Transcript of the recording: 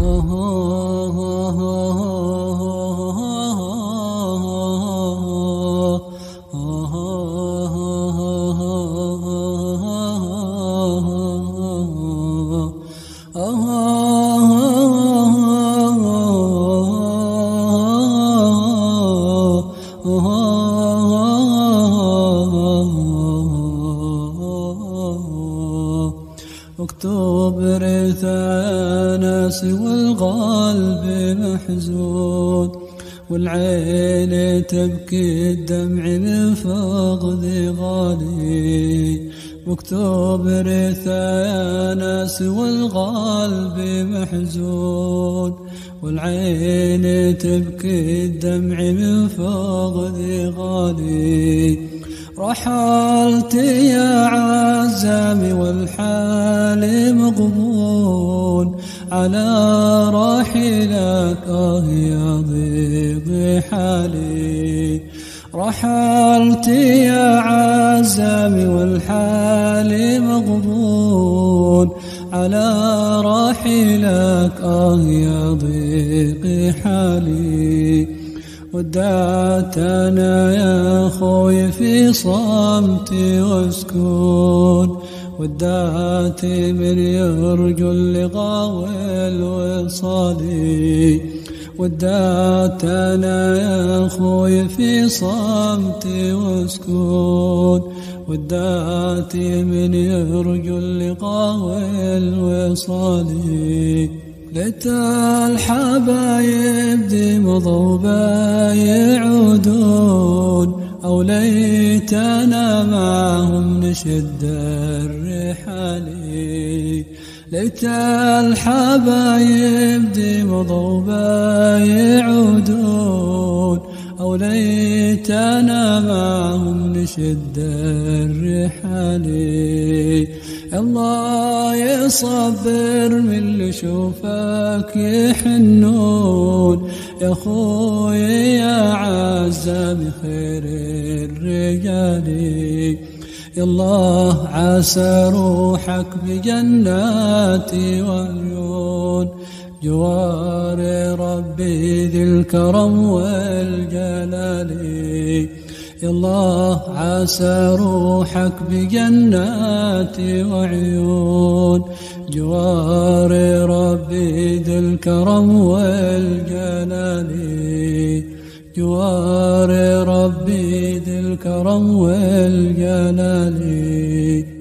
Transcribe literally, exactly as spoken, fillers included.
مكتوب رثاء ناسي والقلب محزون، والعين تبكي الدمع من فقد غالي. مكتوب رثاء ناسي والقلب محزون، والعين تبكي الدمع من فقد غالي. رحلت يا عزامي والحال مغبون، على راحلك آه يا ضيق حالي. رحلت يا عزامي والحال مغبون، على راحلك آه يا ضيق حالي. ودعت أنا يا خوي في صمتي وسكون، ودعت من يرجو اللقاء والوصال. ودعت أنا يا خوي في صمتي وسكون، ودعت من يرجو اللقاء والوصال. ليت الحبايب دي مضوا يعودون، أو ليتنا معهم نشد الرحال. ليت الحبايب دي مضوا يعودون، أو ليتنا معهم نشد الرحال. الله يصبر من اللي يشوفك يحنون، يا خوي يا عزامي خير الرجال. يا الله عسى روحك بجنات وعيون، جوار ربي ذي الكرم والجلال. يا الله عسى روحك بجنات وعيون، جوار ربي ذي الكرم والجلال. جوار ربي ذي الكرم والجلال.